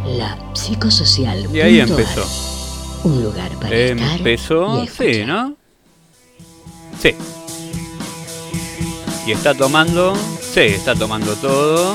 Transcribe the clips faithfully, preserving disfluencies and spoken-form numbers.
La psicosocial. Y ahí empezó. Un lugar para estar. Empezó, y escuchar. sí, ¿no? Sí. Y está tomando, sí, está tomando todo.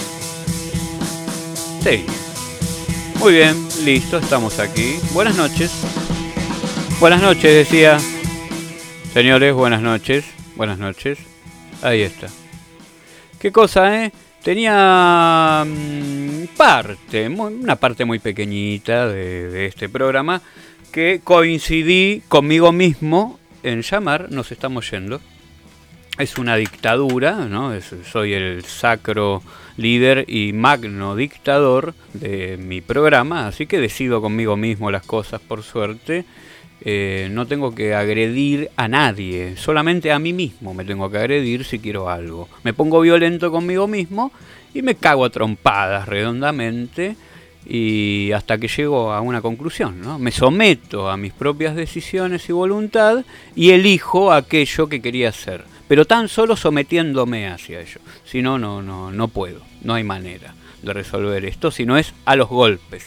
Sí. Muy bien, listo, estamos aquí. Buenas noches. Buenas noches, decía. Señores, buenas noches. Buenas noches. Ahí está. ¿Qué cosa, eh? Tenía mmm, parte, muy, una parte muy pequeñita de, de este programa que coincidí conmigo mismo en llamar Nos estamos yendo. Es una dictadura, ¿no? Es, soy el sacro líder y magno dictador de mi programa, así que decido conmigo mismo las cosas, por suerte. Eh, no tengo que agredir a nadie, solamente a mí mismo me tengo que agredir si quiero algo. Me pongo violento conmigo mismo y me cago a trompadas redondamente y hasta que llego a una conclusión, ¿no? Me someto a mis propias decisiones y voluntad y elijo aquello que quería hacer, pero tan solo sometiéndome hacia ello. Si no, no, no, no puedo, no hay manera de resolver esto, si no es a los golpes.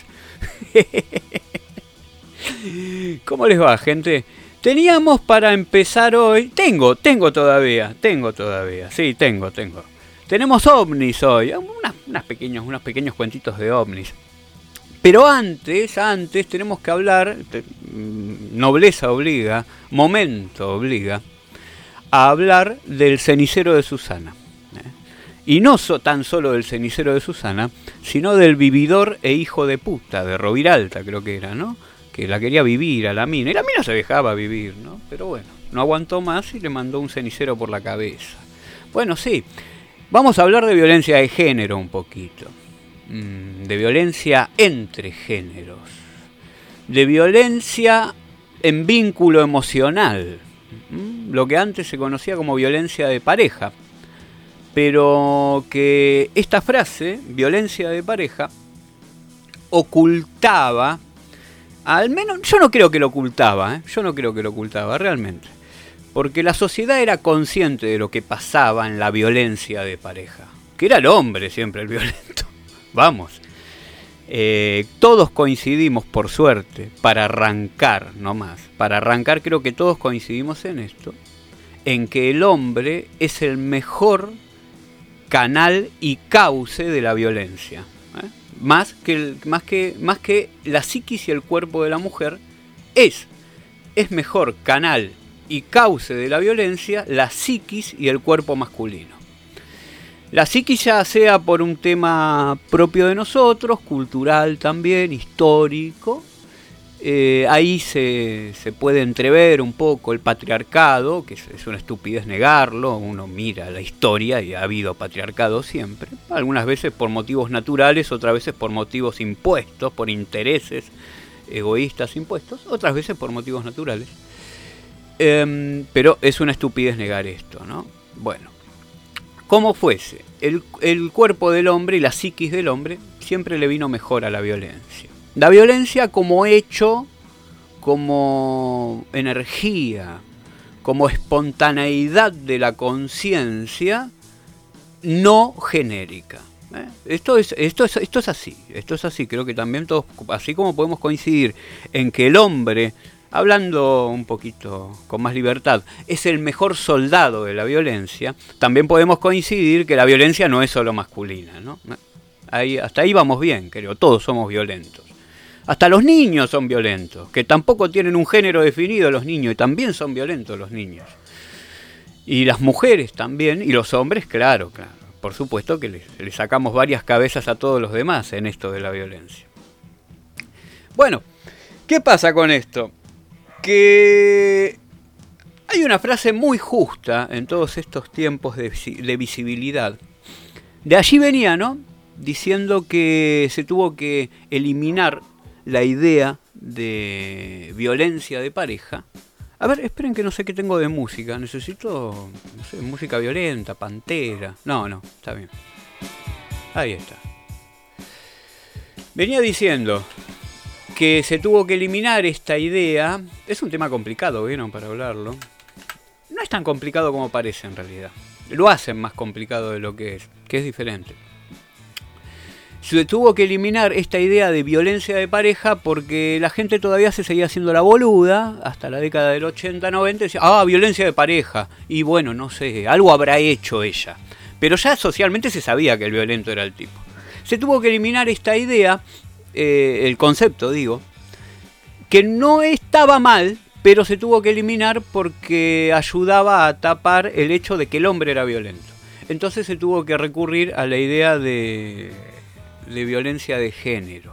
¿Cómo les va, gente? Teníamos para empezar hoy... Tengo, tengo todavía, tengo todavía. Sí, tengo, tengo. Tenemos ovnis hoy. Unas, unas pequeños, unos pequeños cuentitos de ovnis. Pero antes, antes tenemos que hablar... Nobleza obliga, momento obliga, a hablar del cenicero de Susana. ¿eh? Y no so, tan solo del cenicero de Susana, sino del vividor e hijo de puta, de Roviralta, creo que era, ¿no? Que la quería vivir a la mina, y la mina se dejaba vivir, ¿no? Pero bueno, no aguantó más y le mandó un cenicero por la cabeza. Bueno, sí, vamos a hablar de violencia de género un poquito, de violencia entre géneros, de violencia en vínculo emocional, lo que antes se conocía como violencia de pareja, pero que esta frase, violencia de pareja, ocultaba... Al menos, yo no creo que lo ocultaba, ¿eh? yo no creo que lo ocultaba, realmente. Porque la sociedad era consciente de lo que pasaba en la violencia de pareja. Que era el hombre siempre el violento. Vamos. Eh, todos coincidimos, por suerte, para arrancar, no más. Para arrancar creo que todos coincidimos en esto. En que el hombre es el mejor canal y cauce de la violencia. ¿eh? Más que, el, más, que, más que la psiquis y el cuerpo de la mujer, es, es mejor canal y cauce de la violencia la psiquis y el cuerpo masculino. La psiquis ya sea por un tema propio de nosotros, cultural también, histórico, eh, ahí se, se puede entrever un poco el patriarcado, que es, es una estupidez negarlo, uno mira la historia y ha habido patriarcado siempre, algunas veces por motivos naturales, otras veces por motivos impuestos, por intereses egoístas impuestos, otras veces por motivos naturales, eh, pero es una estupidez negar esto, ¿no? Bueno, como fuese, el, el cuerpo del hombre y la psiquis del hombre siempre le vino mejor a la violencia. La violencia como hecho, como energía, como espontaneidad de la conciencia no genérica. ¿eh? Esto es, esto es, esto es así, esto es así. Creo que también todos, así como podemos coincidir en que el hombre, hablando un poquito con más libertad, es el mejor soldado de la violencia, también podemos coincidir que la violencia no es solo masculina, ¿no? Ahí, hasta ahí vamos bien, creo, todos somos violentos. Hasta los niños son violentos, que tampoco tienen un género definido los niños, y también son violentos los niños. Y las mujeres también, y los hombres, claro, claro. Por supuesto que le, le sacamos varias cabezas a todos los demás en esto de la violencia. Bueno, ¿qué pasa con esto? Que hay una frase muy justa en todos estos tiempos de, de visibilidad. De allí venía, ¿no? Diciendo que se tuvo que eliminar la idea de violencia de pareja. A ver, esperen que no sé qué tengo de música. Necesito, no sé, música violenta, Pantera. No, no, está bien. Ahí está. Venía diciendo que se tuvo que eliminar esta idea. Es un tema complicado, ¿vieron? Para hablarlo. No es tan complicado como parece en realidad. Lo hacen más complicado de lo que es, que es diferente. Se tuvo que eliminar esta idea de violencia de pareja porque la gente todavía se seguía haciendo la boluda, hasta la década del ochenta, noventa, decía, ah, violencia de pareja. Y bueno, no sé, algo habrá hecho ella. Pero ya socialmente se sabía que el violento era el tipo. Se tuvo que eliminar esta idea, eh, el concepto, digo, que no estaba mal, pero se tuvo que eliminar porque ayudaba a tapar el hecho de que el hombre era violento. Entonces se tuvo que recurrir a la idea de... de violencia de género.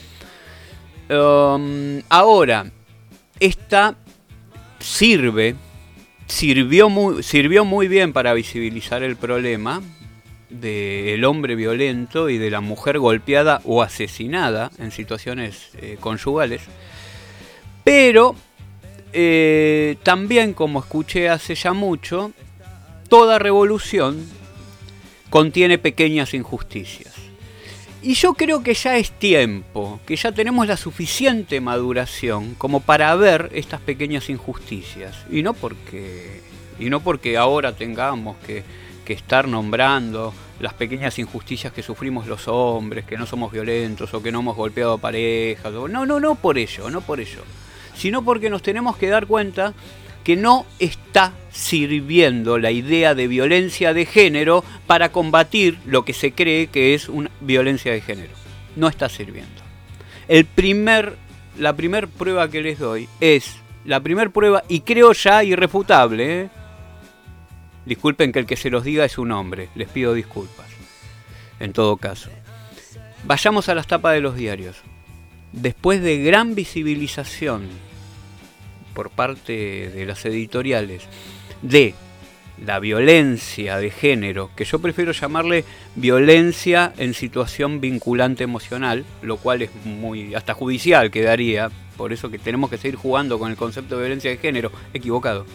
Um, ahora, esta sirve, sirvió muy, sirvió muy bien para visibilizar el problema del hombre violento y de la mujer golpeada o asesinada en situaciones eh, conyugales, pero eh, también, como escuché hace ya mucho, toda revolución contiene pequeñas injusticias. Y yo creo que ya es tiempo, que ya tenemos la suficiente maduración como para ver estas pequeñas injusticias. Y no porque, y no porque ahora tengamos que, que estar nombrando las pequeñas injusticias que sufrimos los hombres, que no somos violentos o que no hemos golpeado a parejas. No, no, no por ello, no por ello. Sino porque nos tenemos que dar cuenta que no está sirviendo la idea de violencia de género para combatir lo que se cree que es una violencia de género. No está sirviendo. El primer, la primer prueba que les doy es, la primer prueba, y creo ya irrefutable, ¿eh? Disculpen que el que se los diga es un hombre, les pido disculpas. En todo caso, vayamos a las tapas de los diarios. Después de gran visibilización por parte de las editoriales de la violencia de género, que yo prefiero llamarle violencia en situación vinculante emocional, lo cual es muy hasta judicial quedaría, por eso que tenemos que seguir jugando con el concepto de violencia de género, equivocado.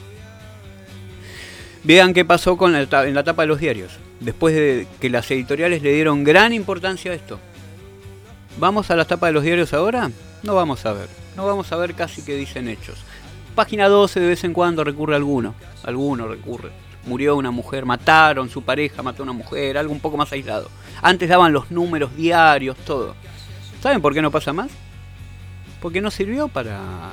Vean qué pasó con la, en la tapa de los diarios, después de que las editoriales le dieron gran importancia a esto. ¿Vamos a la tapa de los diarios ahora? No vamos a ver, no vamos a ver casi que dicen hechos. Página doce de vez en cuando recurre a alguno, alguno recurre. Murió una mujer, mataron, su pareja mató a una mujer, algo un poco más aislado. Antes daban los números diarios, todo. ¿Saben por qué no pasa más? Porque no sirvió para,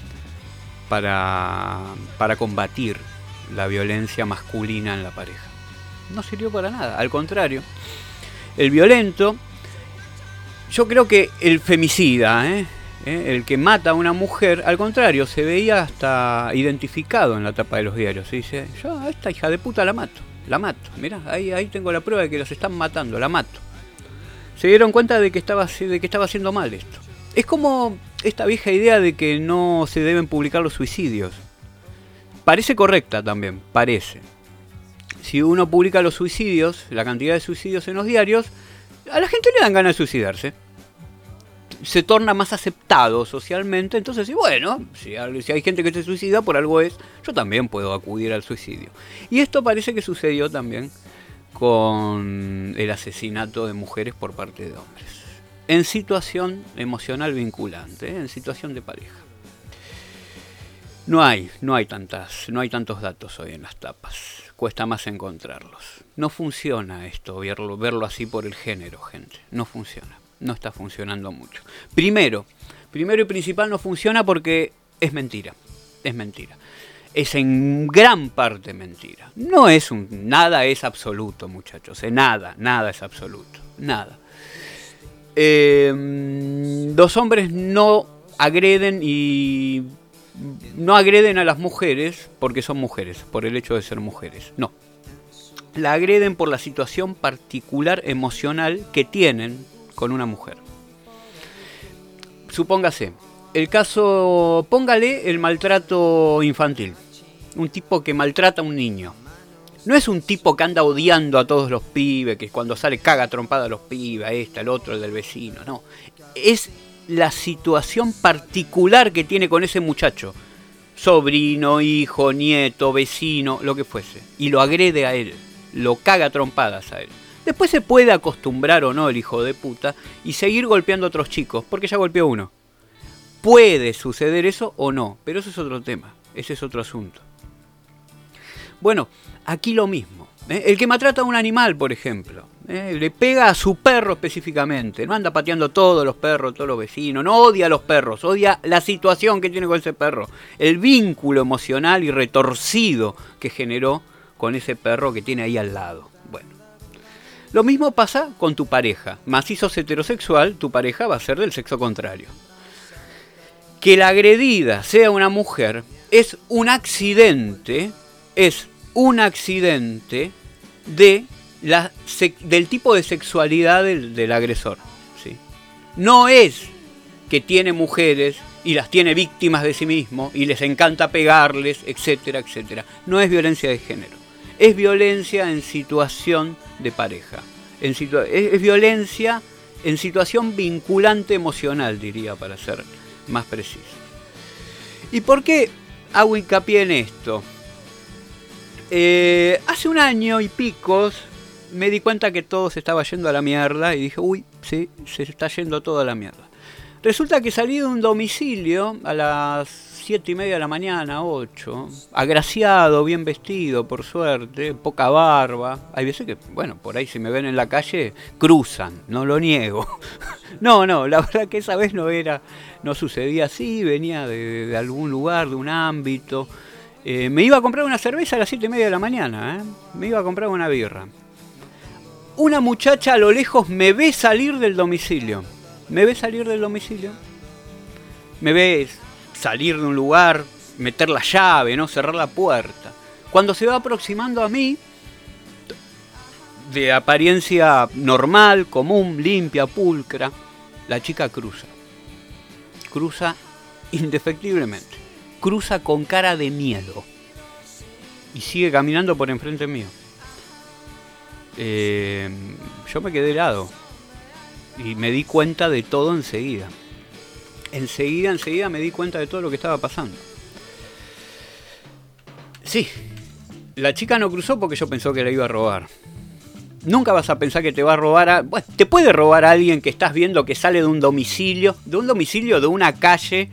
para, para combatir la violencia masculina en la pareja. No sirvió para nada, al contrario. El violento, yo creo que el femicida, ¿eh? ¿Eh? el que mata a una mujer, al contrario, se veía hasta identificado en la tapa de los diarios. Se dice, yo a esta hija de puta la mato, la mato. Mirá, ahí, ahí tengo la prueba de que los están matando, la mato. Se dieron cuenta de que estaba, de que estaba haciendo mal esto. Es como esta vieja idea de que no se deben publicar los suicidios. Parece correcta también, parece. Si uno publica los suicidios, la cantidad de suicidios en los diarios, a la gente le dan ganas de suicidarse. Se torna más aceptado socialmente, entonces, y bueno, si hay, si hay gente que se suicida, por algo es, yo también puedo acudir al suicidio. Y esto parece que sucedió también con el asesinato de mujeres por parte de hombres, en situación emocional vinculante, ¿eh? En situación de pareja. No hay, no hay tantas, no hay tantos datos hoy en las tapas, cuesta más encontrarlos. No funciona esto, verlo, verlo así por el género, gente, no funciona. No está funcionando mucho. Primero, primero y principal no funciona porque es mentira. Es mentira. Es en gran parte mentira. No es un, nada es absoluto, muchachos. Eh, nada, nada es absoluto. Nada. Eh, los hombres no agreden y no agreden a las mujeres porque son mujeres, por el hecho de ser mujeres. No. La agreden por la situación particular emocional que tienen con una mujer. Supóngase, el caso, póngale el maltrato infantil. Un tipo que maltrata a un niño. No es un tipo que anda odiando a todos los pibes, que cuando sale caga trompada a los pibes, a esta, el otro, el del vecino, no. Es la situación particular que tiene con ese muchacho. Sobrino, hijo, nieto, vecino, lo que fuese. Y lo agrede a él, lo caga trompadas a él. Después se puede acostumbrar o no el hijo de puta y seguir golpeando a otros chicos, porque ya golpeó uno. Puede suceder eso o no, pero eso es otro tema, ese es otro asunto. Bueno, aquí lo mismo, ¿eh? El que maltrata a un animal, por ejemplo, ¿eh? Le pega a su perro específicamente, no anda pateando todos los perros, todos los vecinos, no odia a los perros, odia la situación que tiene con ese perro, el vínculo emocional y retorcido que generó con ese perro que tiene ahí al lado. Bueno, lo mismo pasa con tu pareja, más si sos heterosexual, tu pareja va a ser del sexo contrario. Que la agredida sea una mujer es un accidente, es un accidente de la, del tipo de sexualidad del, del agresor, ¿sí? No es que tiene mujeres y las tiene víctimas de sí mismo y les encanta pegarles, etcétera, etcétera. No es violencia de género, es violencia en situación de pareja, en situa- es, es violencia en situación vinculante emocional, diría, para ser más preciso. ¿Y por qué hago hincapié en esto? Eh, hace un año y pico me di cuenta que todo se estaba yendo a la mierda y dije, uy, sí, se está yendo todo a la mierda. Resulta que salí de un domicilio a las siete y media de la mañana, ocho, agraciado, bien vestido, por suerte, poca barba. Hay veces que, bueno, por ahí si me ven en la calle, cruzan, no lo niego. No, no, la verdad que esa vez no era, no sucedía así, venía de, de algún lugar, de un ámbito. Eh, me iba a comprar una cerveza a las siete y media de la mañana, ¿eh? Me iba a comprar una birra. Una muchacha a lo lejos me ve salir del domicilio. Me ve salir del domicilio. Me ve salir de un lugar, meter la llave, ¿no? Cerrar la puerta. Cuando se va aproximando a mí, de apariencia normal, común, limpia, pulcra, la chica cruza. Cruza indefectiblemente. Cruza con cara de miedo. Y sigue caminando por enfrente mío. Eh, yo me quedé helado. Y me di cuenta de todo enseguida. Enseguida, enseguida me di cuenta de todo lo que estaba pasando. Sí, la chica no cruzó porque yo pensó que la iba a robar. Nunca vas a pensar que te va a robar a... Bueno, te puede robar a alguien que estás viendo que sale de un domicilio, de un domicilio de una calle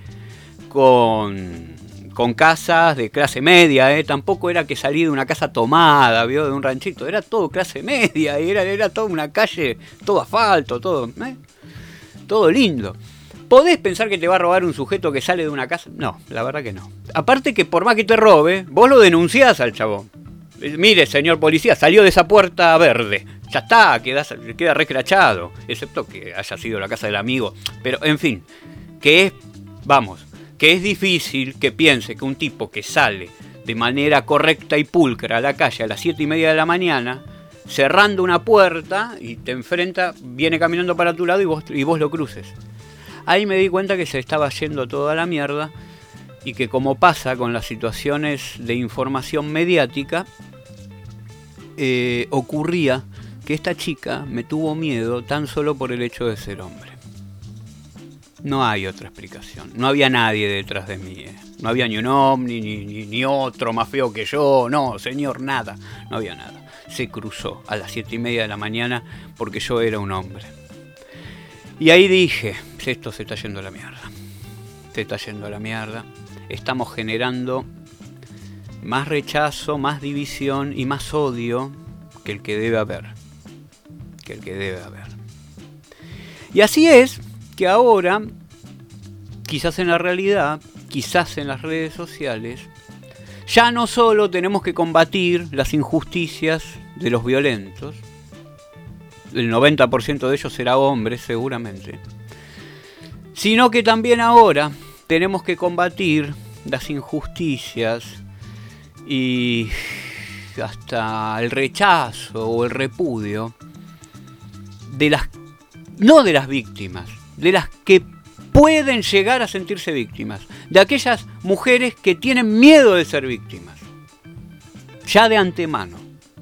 con, con casas de clase media, ¿eh? Tampoco era que salí de una casa tomada, ¿vio? De un ranchito, era todo clase media, era, era toda una calle, todo asfalto, todo, ¿eh? Todo lindo. ¿Podés pensar que te va a robar un sujeto que sale de una casa? No, la verdad que no. Aparte que por más que te robe, vos lo denunciás al chabón. Mire, señor policía, salió de esa puerta verde. Ya está, queda, queda recrachado. Excepto que haya sido la casa del amigo. Pero, en fin, que es, vamos, que es difícil que piense que un tipo que sale de manera correcta y pulcra a la calle a las siete y media de la mañana, cerrando una puerta y te enfrenta, viene caminando para tu lado y vos, y vos lo cruces. Ahí me di cuenta que se estaba yendo toda la mierda y que, como pasa con las situaciones de información mediática, eh, ocurría que esta chica me tuvo miedo tan solo por el hecho de ser hombre. No hay otra explicación. No había nadie detrás de mí. Eh. No había ni un ovni, ni, ni, ni otro más feo que yo. No, señor, nada. No había nada. Se cruzó a las siete y media de la mañana porque yo era un hombre. Y ahí dije, esto se está yendo a la mierda. Se está yendo a la mierda. Estamos generando más rechazo, más división y más odio que el que debe haber. Que el que debe haber. Y así es que ahora, quizás en la realidad, quizás en las redes sociales, ya no solo tenemos que combatir las injusticias de los violentos, el noventa por ciento de ellos será hombres seguramente, sino que también ahora tenemos que combatir las injusticias y hasta el rechazo o el repudio de las, no de las víctimas, de las que pueden llegar a sentirse víctimas, de aquellas mujeres que tienen miedo de ser víctimas, ya de antemano.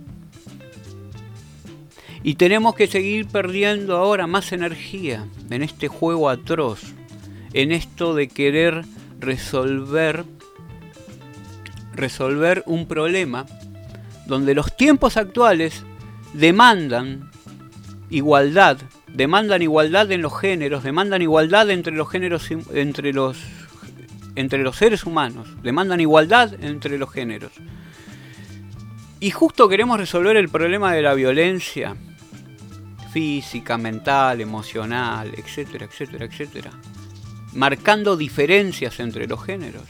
Y tenemos que seguir perdiendo ahora más energía en este juego atroz, en esto de querer resolver, resolver un problema donde los tiempos actuales demandan igualdad, demandan igualdad en los géneros, demandan igualdad entre los géneros, entre los, entre los seres humanos, demandan igualdad entre los géneros. Y justo queremos resolver el problema de la violencia física, mental, emocional, etcétera, etcétera, etcétera, marcando diferencias entre los géneros.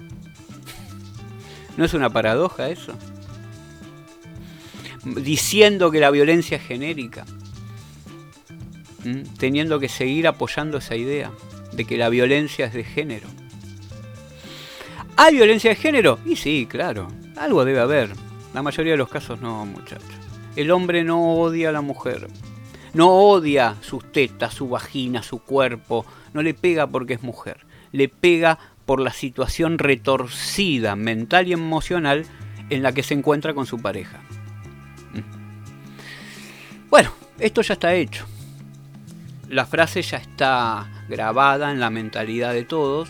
¿No es una paradoja eso? Diciendo que la violencia es genérica, ¿Mm? teniendo que seguir apoyando esa idea de que la violencia es de género. ¿Hay violencia de género? Y sí, claro, algo debe haber. La mayoría de los casos no, muchachos. El hombre no odia a la mujer. No odia sus tetas, su vagina, su cuerpo. No le pega porque es mujer. Le pega por la situación retorcida, mental y emocional en la que se encuentra con su pareja. Bueno, esto ya está hecho. La frase ya está grabada en la mentalidad de todos.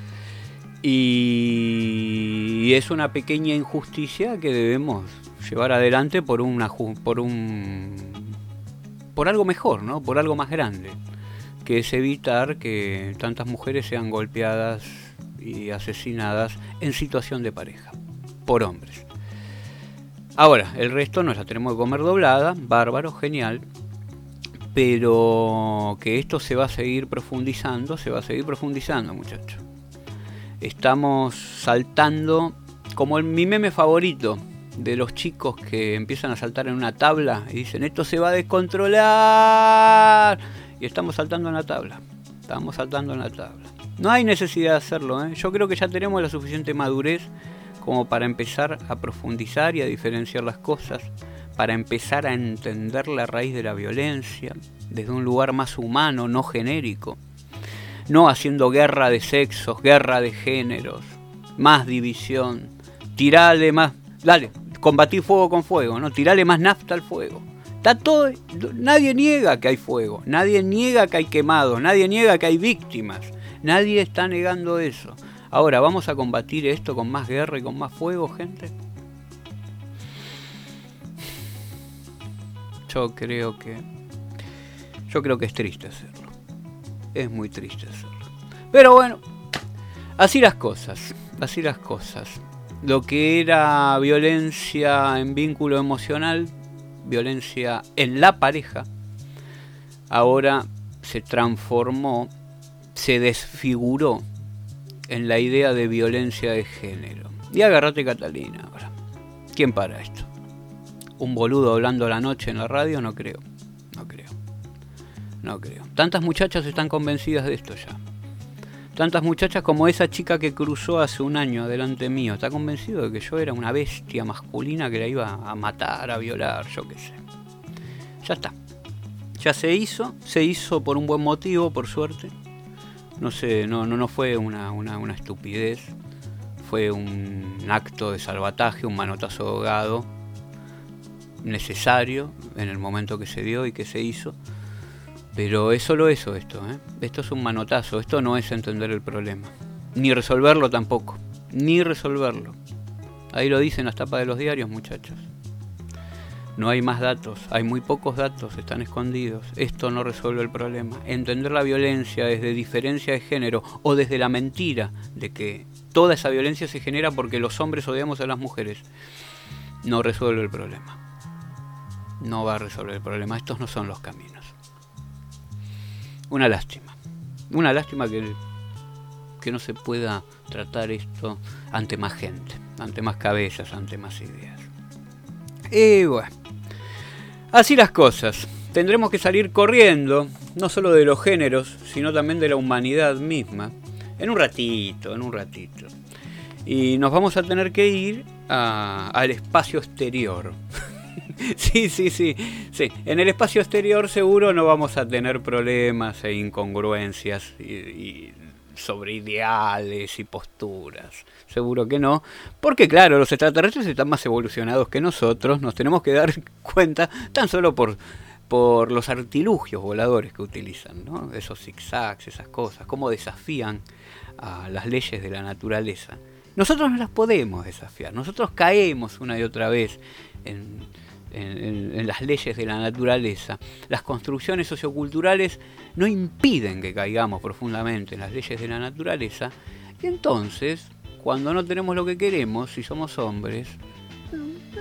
Y es una pequeña injusticia que debemos llevar adelante por una por un por algo mejor, ¿no? Por algo más grande, que es evitar que tantas mujeres sean golpeadas y asesinadas en situación de pareja por hombres. Ahora, el resto nos la tenemos que comer doblada, bárbaro, genial, pero que esto se va a seguir profundizando, se va a seguir profundizando, muchachos. Estamos saltando como el, mi meme favorito de los chicos que empiezan a saltar en una tabla y dicen esto se va a descontrolar, y estamos saltando en la tabla, estamos saltando en la tabla. No hay necesidad de hacerlo, ¿eh? Yo creo que ya tenemos la suficiente madurez como para empezar a profundizar y a diferenciar las cosas, para empezar a entender la raíz de la violencia desde un lugar más humano, no genérico. No haciendo guerra de sexos, guerra de géneros, más división, tirale más, dale, combatir fuego con fuego, ¿no? Tirale más nafta al fuego. Está todo, nadie niega que hay fuego, nadie niega que hay quemados, nadie niega que hay víctimas, nadie está negando eso. Ahora, ¿vamos a combatir esto con más guerra y con más fuego, gente? Yo creo que, yo creo que es triste hacerlo. Es muy triste hacerlo. Pero bueno, así las cosas, así las cosas. Lo que era violencia en vínculo emocional, violencia en la pareja, ahora se transformó, se desfiguró en la idea de violencia de género. Y agárrate, Catalina, ahora. ¿Quién para esto? ¿Un boludo hablando a la noche en la radio? No creo, no creo. No creo. Tantas muchachas están convencidas de esto ya. Tantas muchachas como esa chica que cruzó hace un año delante mío. Está convencido de que yo era una bestia masculina que la iba a matar, a violar, yo qué sé. Ya está. Ya se hizo. Se hizo por un buen motivo, por suerte. No sé, no, no, no fue una, una, una estupidez. Fue un acto de salvataje, un manotazo ahogado. Necesario en el momento que se dio y que se hizo. Pero es solo eso esto, ¿eh? Esto es un manotazo, esto no es entender el problema. Ni resolverlo tampoco, ni resolverlo. Ahí lo dicen las tapas de los diarios, muchachos. No hay más datos, hay muy pocos datos, están escondidos. Esto no resuelve el problema. Entender la violencia desde diferencia de género o desde la mentira de que toda esa violencia se genera porque los hombres odiamos a las mujeres, no resuelve el problema. No va a resolver el problema, estos no son los caminos. Una lástima, una lástima que, que no se pueda tratar esto ante más gente, ante más cabezas, ante más ideas. Y bueno, así las cosas. Tendremos que salir corriendo, no solo de los géneros, sino también de la humanidad misma, en un ratito, en un ratito. Y nos vamos a tener que ir a, al espacio exterior. Sí, sí, sí, sí. En el espacio exterior seguro no vamos a tener problemas e incongruencias y, y sobre ideales y posturas. Seguro que no. Porque claro, los extraterrestres están más evolucionados que nosotros. Nos tenemos que dar cuenta tan solo por, por los artilugios voladores que utilizan, ¿no? Esos zigzags, esas cosas. Cómo desafían a las leyes de la naturaleza. Nosotros no las podemos desafiar. Nosotros caemos una y otra vez en... En, en, en las leyes de la naturaleza. Las construcciones socioculturales no impiden que caigamos profundamente en las leyes de la naturaleza, y entonces, cuando no tenemos lo que queremos, si somos hombres, vemos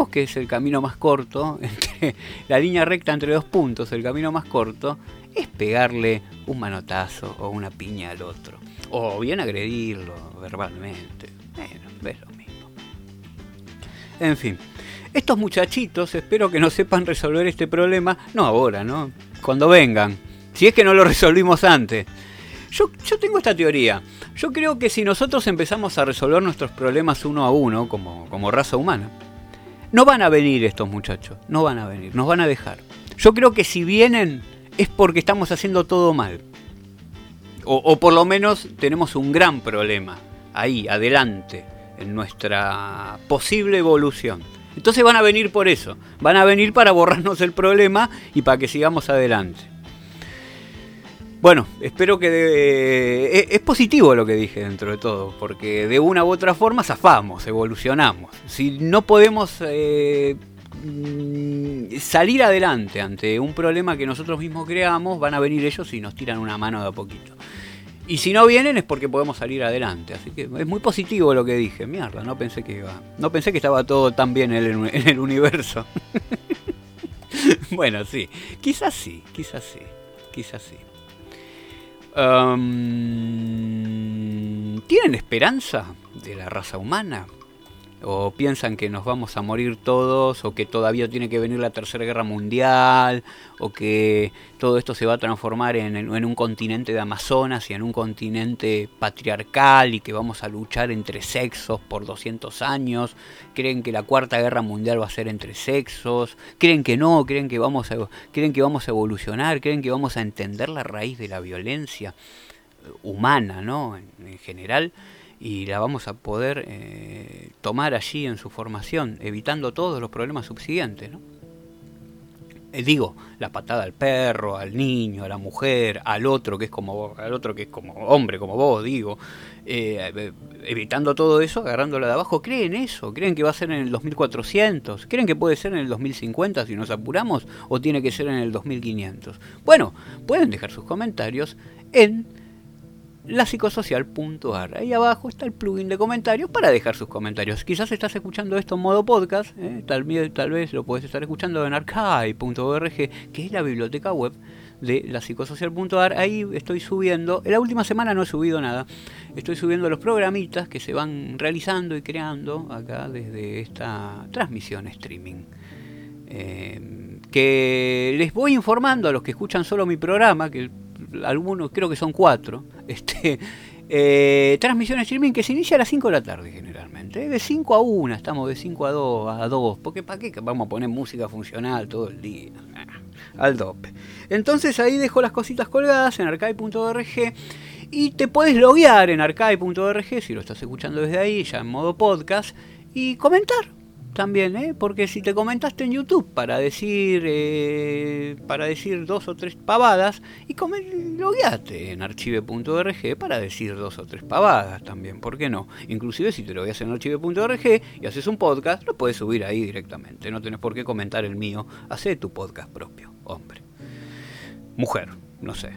sabemos que es el camino más corto, entre la línea recta entre dos puntos, el camino más corto es pegarle un manotazo o una piña al otro. O bien agredirlo verbalmente. Bueno, ves lo mismo. En fin, estos muchachitos espero que no sepan resolver este problema, no ahora, ¿no? Cuando vengan. Si es que no lo resolvimos antes. Yo, yo tengo esta teoría. Yo creo que si nosotros empezamos a resolver nuestros problemas uno a uno, como, como raza humana, no van a venir estos muchachos. No van a venir, nos van a dejar. Yo creo que si vienen es porque estamos haciendo todo mal. O, o por lo menos tenemos un gran problema ahí, adelante, en nuestra posible evolución. Entonces van a venir por eso. Van a venir para borrarnos el problema y para que sigamos adelante. Bueno, espero que... De, eh, es positivo lo que dije dentro de todo, porque de una u otra forma zafamos, evolucionamos. Si no podemos eh, salir adelante ante un problema que nosotros mismos creamos, van a venir ellos y nos tiran una mano de a poquito. Y si no vienen es porque podemos salir adelante. Así que es muy positivo lo que dije. Mierda, no pensé que iba. No pensé que estaba todo tan bien en el, en el universo. Bueno, sí. Quizás sí, quizás sí. Quizás sí. Um, ¿Tienen esperanza de la raza humana? ¿O piensan que nos vamos a morir todos? ¿O que todavía tiene que venir la tercera guerra mundial? ¿O que todo esto se va a transformar en, en un continente de Amazonas y en un continente patriarcal y que vamos a luchar entre sexos por doscientos años? ¿Creen que la cuarta guerra mundial va a ser entre sexos? ¿Creen que no? ¿Creen que vamos a, creen que vamos a evolucionar? ¿Creen que vamos a entender la raíz de la violencia humana, ¿no? en, en general? Y la vamos a poder eh, tomar allí en su formación, evitando todos los problemas subsiguientes, ¿no? Eh, digo, la patada al perro, al niño, a la mujer, al otro que es como vos, al otro que es como hombre, como vos, digo, eh, eh, evitando todo eso, agarrándola de abajo. ¿Creen eso? ¿Creen que va a ser en el dos mil cuatrocientos? ¿Creen que puede ser en el dos mil cincuenta si nos apuramos? ¿O tiene que ser en el dos mil quinientos? Bueno, pueden dejar sus comentarios en la psicosocial punto ar. Ahí abajo está el plugin de comentarios para dejar sus comentarios. Quizás estás escuchando esto en modo podcast, ¿eh? tal, tal vez lo puedes estar escuchando en archive punto org, que es la biblioteca web de la psicosocial punto ar. Ahí estoy subiendo, en la última semana no he subido nada, estoy subiendo los programitas que se van realizando y creando acá desde esta transmisión streaming. Eh, que les voy informando a los que escuchan solo mi programa, que algunos creo que son cuatro, este, eh, transmisión streaming que se inicia a las cinco de la tarde generalmente, de cinco a una, estamos de cinco a dos, a dos, porque ¿para qué vamos a poner música funcional todo el día? Al dope. Entonces ahí dejo las cositas colgadas en archive punto org y te puedes loguear en archive punto org si lo estás escuchando desde ahí, ya en modo podcast, y comentar. También, ¿eh? Porque si te comentaste en YouTube para decir eh, para decir dos o tres pavadas, y logueate en archive punto org para decir dos o tres pavadas también, ¿por qué no? Inclusive si te logueas en archive punto org y haces un podcast, lo puedes subir ahí directamente, no tenés por qué comentar el mío, hacé tu podcast propio, hombre, mujer, no sé.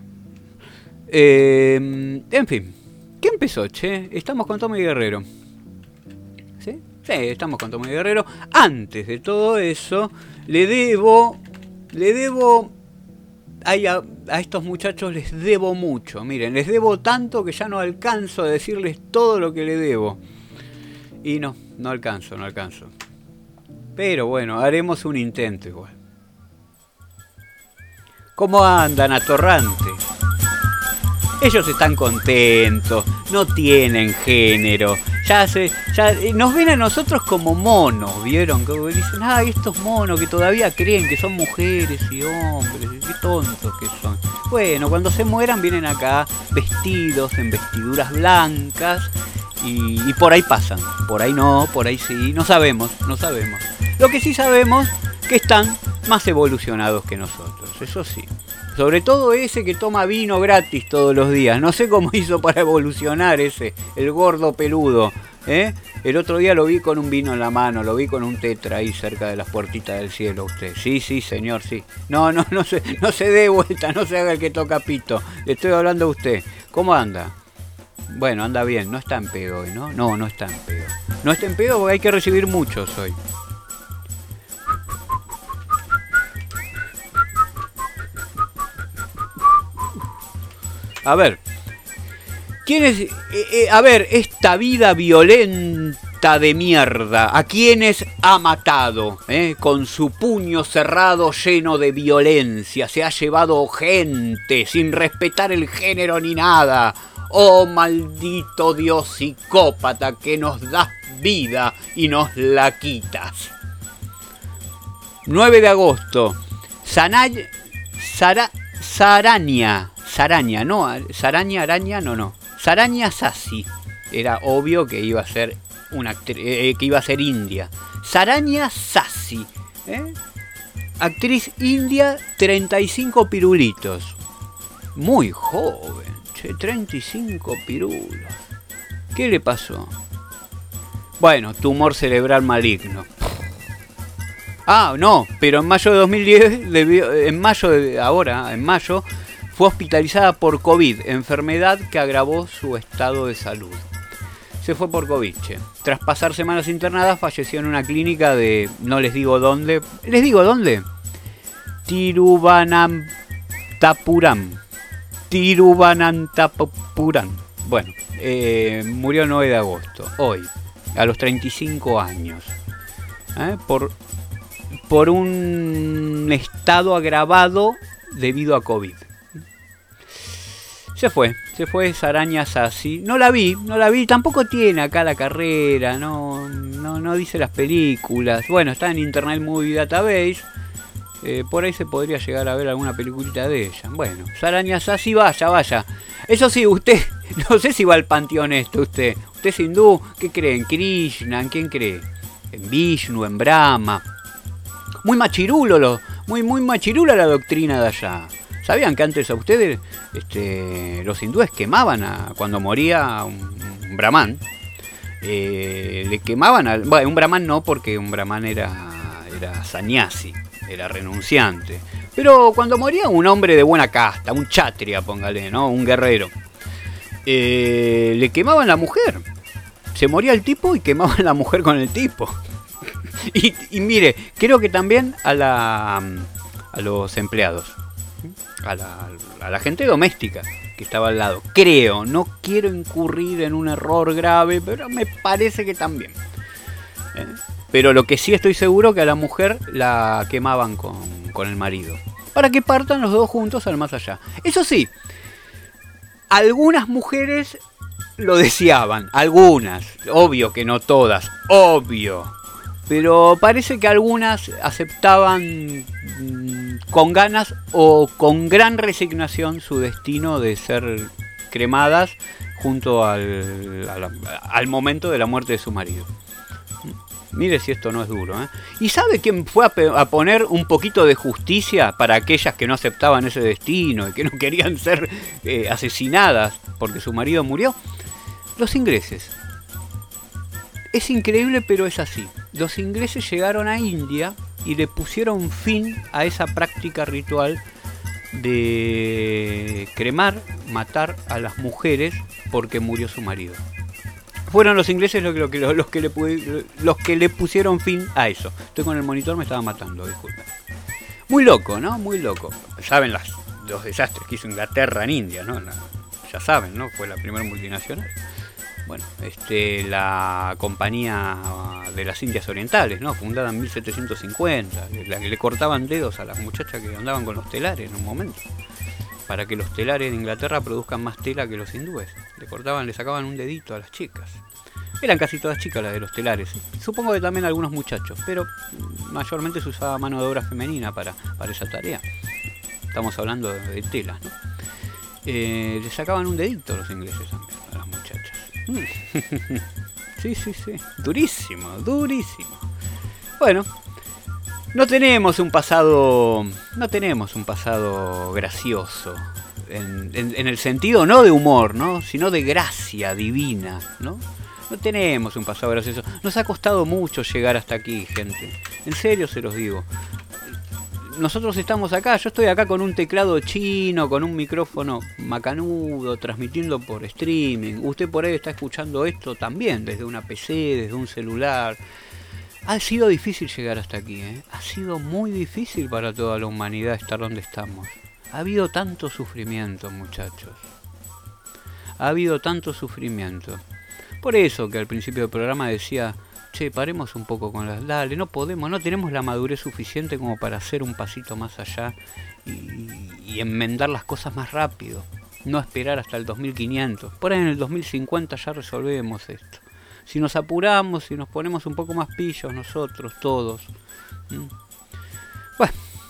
Eh, en fin, ¿qué empezó, che? Estamos con Tommy Guerrero, ¿sí? Sí, estamos con Tommy Guerrero. Antes de todo eso, le debo, le debo, a, a estos muchachos les debo mucho. Miren, les debo tanto que ya no alcanzo a decirles todo lo que le debo. Y no, no alcanzo, no alcanzo. Pero bueno, haremos un intento igual. ¿Cómo andan, atorrantes? Ellos están contentos, no tienen género. Ya se, ya nos ven a nosotros como monos, ¿vieron? Que dicen, ay, estos monos que todavía creen que son mujeres y hombres, qué tontos que son. Bueno, cuando se mueran vienen acá vestidos en vestiduras blancas y, y por ahí pasan. Por ahí no, por ahí sí, no sabemos, no sabemos. Lo que sí sabemos que están más evolucionados que nosotros, eso sí. Sobre todo ese que toma vino gratis todos los días. No sé cómo hizo para evolucionar ese, el gordo peludo, ¿eh? El otro día lo vi con un vino en la mano, lo vi con un tetra ahí cerca de las puertitas del cielo usted. Sí, sí, señor, sí. No, no, no se, no se dé vuelta, no se haga el que toca pito. Le estoy hablando a usted. ¿Cómo anda? Bueno, anda bien, no está en pedo hoy, ¿no? No, no está en pedo. No está en pedo porque hay que recibir muchos hoy. A ver, ¿quién es? Eh, eh, a ver, esta vida violenta de mierda, ¿a quiénes ha matado? ¿Eh? Con su puño cerrado lleno de violencia, se ha llevado gente sin respetar el género ni nada. Oh maldito Dios psicópata que nos das vida y nos la quitas. nueve de agosto, Sanay, Sara, Sarania, Sarania, no, Sarania, Araña, no, no. Saranya Sassi, era obvio que iba a ser una actriz, eh, que iba a ser india. Saranya Sassi, ¿eh? Actriz india, treinta y cinco pirulitos. Muy joven, che, treinta y cinco pirulos. ¿Qué le pasó? Bueno, tumor cerebral maligno. Ah, no, pero en mayo de dos mil diez, debió, en mayo de ahora, en mayo, fue hospitalizada por COVID, enfermedad que agravó su estado de salud. Se fue por COVID, che. Tras pasar semanas internadas, falleció en una clínica de... no les digo dónde... ¿Les digo dónde? Tiruvananthapuram. Tiruvananthapuram. Bueno, eh, murió el nueve de agosto, hoy, a los treinta y cinco años. ¿Eh? Por, por un estado agravado debido a COVID. Se fue, se fue Saranya Sassi. No la vi, no la vi, tampoco tiene acá la carrera, no, no, no dice las películas. Bueno, está en Internet Movie Database, eh, por ahí se podría llegar a ver alguna peliculita de ella. Bueno, Saranya Sassi, vaya, vaya. Eso sí, usted, no sé si va al panteón esto, usted. Usted es hindú, ¿qué cree? ¿En Krishna? ¿En quién cree? ¿En Vishnu? ¿En Brahma? Muy machirulo, lo, muy, muy machirula la doctrina de allá. ¿Sabían que antes a ustedes este, los hindúes quemaban a, cuando moría un, un brahman? Eh, le quemaban al... Bueno, un brahman no, porque un brahman era, era sannyasi, era renunciante. Pero cuando moría un hombre de buena casta, un kshatriya, póngale, ¿no? Un guerrero, eh, le quemaban la mujer. Se moría el tipo y quemaban la mujer con el tipo. y, y mire, creo que también a, la, a los empleados. A la, a la gente doméstica que estaba al lado. Creo, no quiero incurrir en un error grave, pero me parece que también. ¿Eh? Pero lo que sí estoy seguro que a la mujer la quemaban con, con el marido. Para que partan los dos juntos al más allá. Eso sí, algunas mujeres lo deseaban. Algunas. Obvio que no todas. Obvio. Pero parece que algunas aceptaban mmm, con ganas o con gran resignación su destino de ser cremadas junto al, al, al momento de la muerte de su marido. Mire si esto no es duro, ¿eh? ¿Y sabe quién fue a, pe- a poner un poquito de justicia para aquellas que no aceptaban ese destino y que no querían ser eh, asesinadas porque su marido murió? Los ingleses. Es increíble, pero es así. Los ingleses llegaron a India y le pusieron fin a esa práctica ritual de cremar, matar a las mujeres porque murió su marido. Fueron los ingleses los que, los que, los que, le, los que le pusieron fin a eso. Estoy con el monitor, me estaba matando, disculpen. Muy loco, ¿no? Muy loco. Saben las, los desastres que hizo Inglaterra en India, ¿no? Ya saben, ¿no? Fue la primera multinacional. Bueno, este, la compañía de las Indias Orientales, ¿no? Fundada en mil setecientos cincuenta, la que le cortaban dedos a las muchachas que andaban con los telares en un momento, para que los telares de Inglaterra produzcan más tela que los hindúes. Le cortaban, le sacaban un dedito a las chicas. Eran casi todas chicas las de los telares. Supongo que también algunos muchachos, pero mayormente se usaba mano de obra femenina para, para esa tarea. Estamos hablando de, de telas, ¿no? Eh, le sacaban un dedito a los ingleses también, a las muchachas. Sí, sí, sí. Durísimo, durísimo. Bueno, no tenemos un pasado. No tenemos un pasado gracioso. En, en, en el sentido no de humor, ¿no? Sino de gracia divina, ¿no? No tenemos un pasado gracioso. Nos ha costado mucho llegar hasta aquí, gente. En serio se los digo. Nosotros estamos acá, yo estoy acá con un teclado chino, con un micrófono macanudo, transmitiendo por streaming. Usted por ahí está escuchando esto también, desde una P C, desde un celular. Ha sido difícil llegar hasta aquí, ¿eh? Ha sido muy difícil para toda la humanidad estar donde estamos. Ha habido tanto sufrimiento, muchachos. ha habido tanto sufrimiento. Por eso que al principio del programa decía, che, paremos un poco con las... Dale, no podemos, no tenemos la madurez suficiente como para hacer un pasito más allá y, y enmendar las cosas más rápido. No esperar hasta el dos mil quinientos. Por ahí en el dos mil cincuenta ya resolvemos esto. Si nos apuramos, si nos ponemos un poco más pillos nosotros, todos. ¿Mm? Bueno.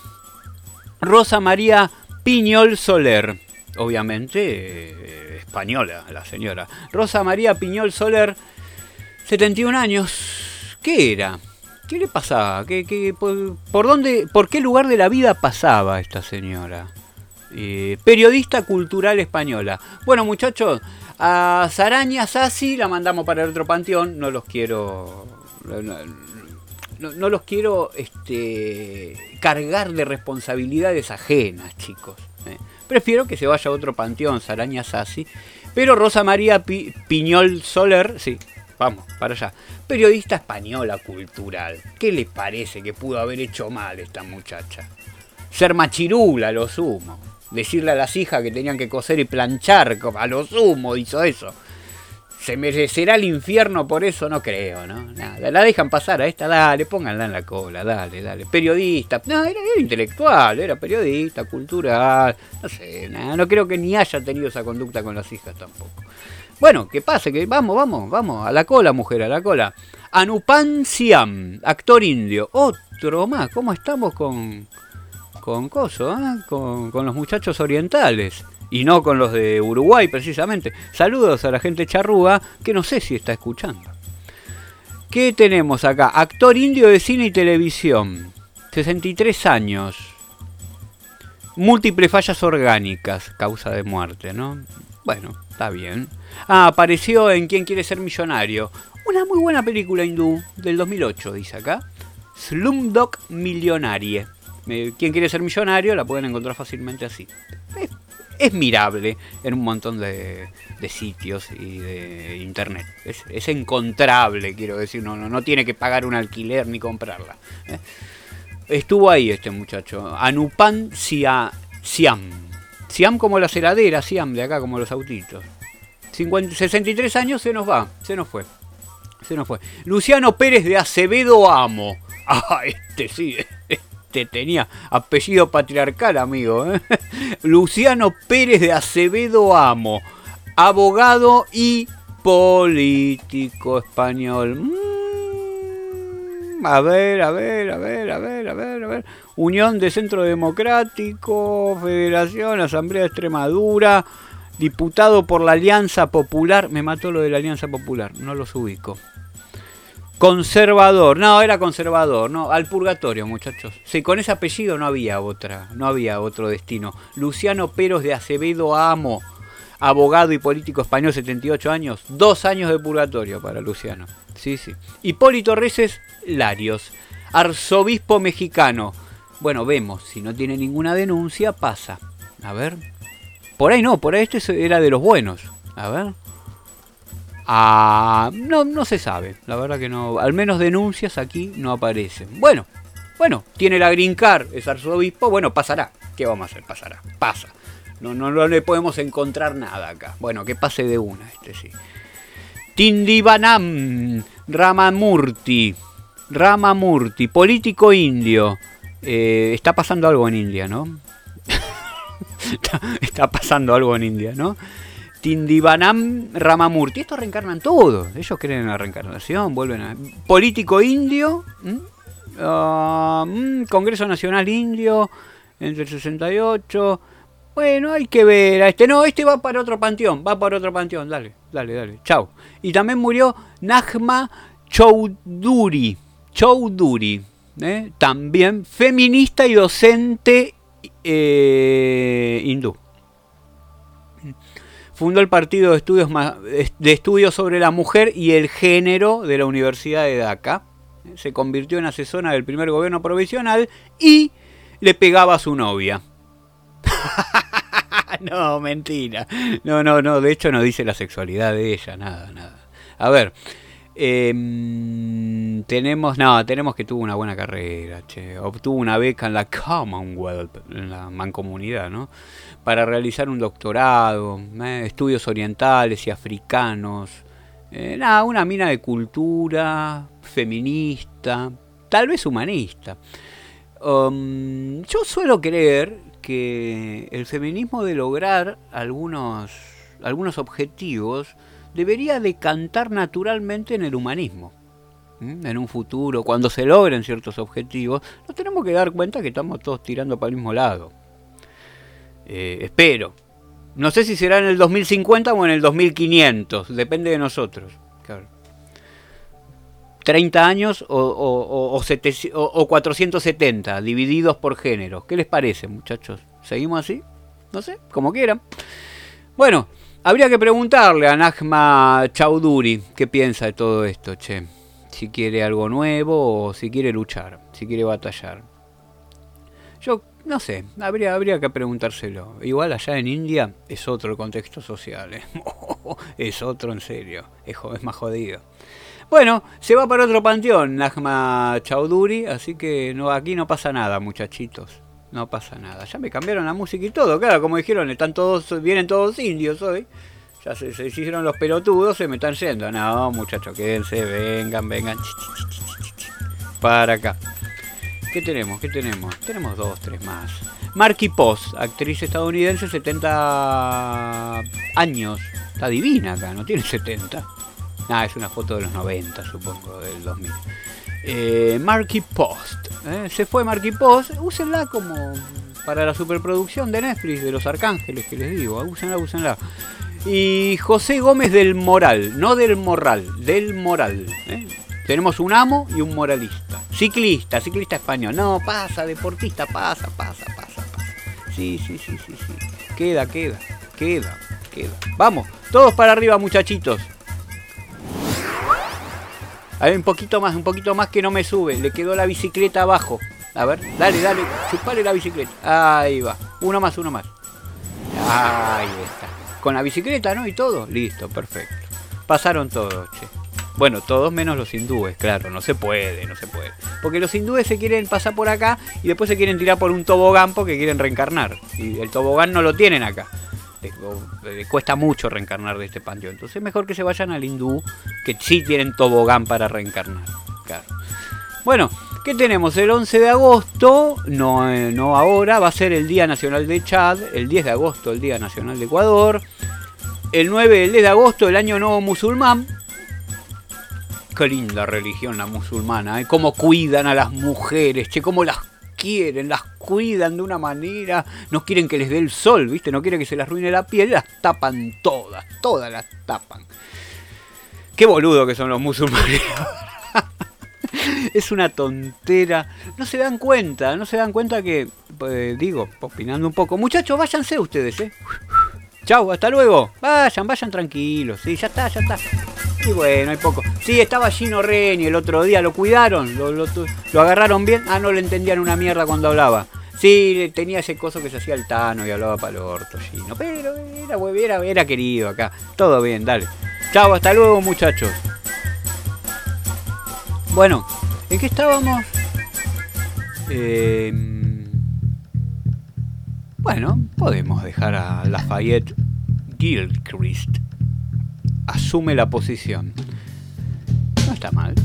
Rosa María Piñol Soler. Obviamente eh, española la señora. Rosa María Piñol Soler, setenta y un años. ¿Qué era? ¿Qué le pasaba? ¿Qué, qué, por, por dónde, por qué lugar de la vida pasaba esta señora? Eh, periodista cultural española. Bueno, muchachos, a Saraña Sassi la mandamos para el otro panteón. No los quiero... No, no, no los quiero este, cargar de responsabilidades ajenas, chicos. Eh. Prefiero que se vaya a otro panteón, Saraña Sassi. Pero Rosa María Pi, Piñol Soler, sí, vamos, para allá. Periodista española cultural. ¿Qué le parece que pudo haber hecho mal esta muchacha? Ser machirula, a lo sumo. Decirle a las hijas que tenían que coser y planchar, a lo sumo hizo eso. ¿Se merecerá el infierno por eso? No creo, ¿no? Nada, la dejan pasar a esta, dale, pónganla en la cola, dale, dale. Periodista, no, era, era intelectual, era periodista, cultural, no sé, nada, no creo que ni haya tenido esa conducta con las hijas tampoco. Bueno, que pase, que vamos, vamos, vamos, a la cola, mujer, a la cola. Anupan Siam, actor indio, otro más, ¿cómo estamos con, con coso, eh? con, con los muchachos orientales? Y no con los de Uruguay, precisamente. Saludos a la gente charrúa, que no sé si está escuchando. ¿Qué tenemos acá? Actor indio de cine y televisión. sesenta y tres años. Múltiples fallas orgánicas, causa de muerte, ¿no? Bueno, está bien. Ah, apareció en ¿Quién quiere ser millonario? Una muy buena película hindú del dos mil ocho, dice acá. Slumdog Millionaire. ¿Quién quiere ser millonario? La pueden encontrar fácilmente así. Es Es mirable en un montón de, de sitios y de internet. Es, es encontrable, quiero decir. No, no, no tiene que pagar un alquiler ni comprarla. ¿eh? Estuvo ahí este muchacho. Anupan Siam. Siam como la celadera, Siam de acá, como los autitos. cincuenta, sesenta y tres años, se nos va. Se nos fue. Se nos fue. Luciano Pérez de Acevedo Amo. Ah, este sí. Te tenía apellido patriarcal, amigo. ¿eh? Luciano Pérez de Acevedo Amo, abogado y político español. Mm, a ver, a ver, a ver, a ver, a ver, a ver. Unión de Centro Democrático, Federación, Asamblea de Extremadura, diputado por la Alianza Popular. Me mató lo de la Alianza Popular, no los ubico. Conservador, no, era conservador, no, al purgatorio, muchachos. Sí, con ese apellido no había otra, no había otro destino. Luciano Pérez de Acevedo Amo, abogado y político español, setenta y ocho años, dos años de purgatorio para Luciano. Sí, sí. Hipólito Reces Larios, arzobispo mexicano. Bueno, vemos, si no tiene ninguna denuncia, pasa. A ver. Por ahí no, por ahí este era de los buenos. A ver. Ah, no, no se sabe, la verdad que no, al menos denuncias aquí no aparecen. Bueno, bueno, tiene la green card, es arzobispo, bueno, pasará. ¿Qué vamos a hacer? Pasará, pasa. No, no, no le podemos encontrar nada acá. Bueno, que pase de una, este sí. Tindivanam Ramamurti, Ramamurti, político indio. Eh, está pasando algo en India, ¿no? está, está pasando algo en India, ¿no? Tindivanam Ramamurti. Estos reencarnan todos. Ellos creen en la reencarnación. Vuelven a. Político indio. ¿Mm? Uh, mm, Congreso Nacional Indio. Entre el sesenta y ocho. Bueno, hay que ver a este. No, este va para otro panteón. Va para otro panteón. Dale, dale, dale. Chau. Y también murió Najma Chowdhury. Chowdhury. ¿eh? También feminista y docente eh, hindú. Fundó el Partido de Estudios, de Estudios sobre la Mujer y el Género de la Universidad de Dhaka. Se convirtió en asesora del primer gobierno provisional y le pegaba a su novia. No, mentira. No, no, no. De hecho no dice la sexualidad de ella. Nada, nada. A ver. Eh, tenemos, no, tenemos que tuvo una buena carrera. Che. Obtuvo una beca en la Commonwealth, en la mancomunidad, ¿no? para realizar un doctorado, eh, estudios orientales y africanos. Eh, nada, una mina de cultura, feminista, tal vez humanista. Um, yo suelo creer que el feminismo, de lograr algunos, algunos objetivos, debería decantar naturalmente en el humanismo. ¿Mm? En un futuro, cuando se logren ciertos objetivos, nos tenemos que dar cuenta que estamos todos tirando para el mismo lado. Eh, espero. No sé si será en el dos mil cincuenta o en el dos mil quinientos, depende de nosotros. Claro. treinta años o, o, o, setecientos, o, o cuatrocientos setenta, divididos por género. ¿Qué les parece, muchachos? ¿Seguimos así? No sé, como quieran. Bueno, habría que preguntarle a Najma Chowdhury qué piensa de todo esto, che. Si quiere algo nuevo o si quiere luchar, si quiere batallar. Yo no sé, habría, habría que preguntárselo. Igual allá en India es otro el contexto social, ¿eh? Es otro, en serio, es, es más jodido. Bueno, se va para otro panteón Najma Chowdhury, así que no, aquí no pasa nada, muchachitos. No pasa nada. Ya me cambiaron la música y todo, claro, como dijeron, están todos, vienen todos indios hoy. Ya se, se hicieron los pelotudos, se me están yendo. No, muchachos, quédense, vengan, vengan. Para acá. ¿Qué tenemos? ¿Qué tenemos? Tenemos dos, tres más. Marky Post, actriz estadounidense, setenta años. Está divina acá, no tiene setenta. Ah, es una foto de los noventa, supongo, del dos mil. Eh, Marky Post. ¿eh? Se fue Marky Post. Úsenla como para la superproducción de Netflix, de Los Arcángeles, que les digo. Úsenla, úsenla. Y José Gómez del Moral. No del Morral, del Moral. ¿eh? Tenemos un amo y un moralista. Ciclista, ciclista español. No, pasa, deportista, pasa, pasa, pasa, pasa. Sí, sí, sí, sí, sí. Queda, queda, queda, queda. Vamos, todos para arriba, muchachitos. A ver, un poquito más, un poquito más que no me sube. Le quedó la bicicleta abajo. A ver, dale, dale, chupale la bicicleta. Ahí va. Uno más, uno más. Ahí está. Con la bicicleta, ¿no? Y todo. Listo, perfecto. Pasaron todos, che. Bueno, todos menos los hindúes, claro. No se puede, no se puede. Porque los hindúes se quieren pasar por acá y después se quieren tirar por un tobogán porque quieren reencarnar. Y el tobogán no lo tienen acá. Les cuesta mucho reencarnar de este panteón. Entonces es mejor que se vayan al hindú, que sí tienen tobogán para reencarnar. Claro. Bueno, ¿qué tenemos? El once de agosto, no, eh, no ahora, va a ser el Día Nacional de Chad. El diez de agosto, el Día Nacional de Ecuador. El nueve, el diez de agosto, el Año Nuevo Musulmán. Qué linda religión la musulmana, ¿eh? Cómo cuidan a las mujeres, che, cómo las quieren, las cuidan de una manera, no quieren que les dé el sol, ¿viste? No quieren que se les arruine la piel, las tapan todas, todas las tapan. Qué boludo que son los musulmanes. Es una tontera. No se dan cuenta, no se dan cuenta que, pues, digo, opinando un poco. Muchachos, váyanse ustedes, ¿eh? Chau, hasta luego. Vayan, vayan tranquilos. Sí, ya está, ya está. Y bueno, hay poco. Sí, estaba Gino Reni el otro día, lo cuidaron, lo, lo, lo agarraron bien. Ah, no le entendían una mierda cuando hablaba. Sí, tenía ese coso que se hacía el Tano y hablaba para el orto, Gino. Pero era, era, era querido acá. Todo bien, dale. Chau, hasta luego, muchachos. Bueno, ¿en qué estábamos? Eh, bueno, podemos dejar a Lafayette Gilchrist. Asume la posición. No está mal.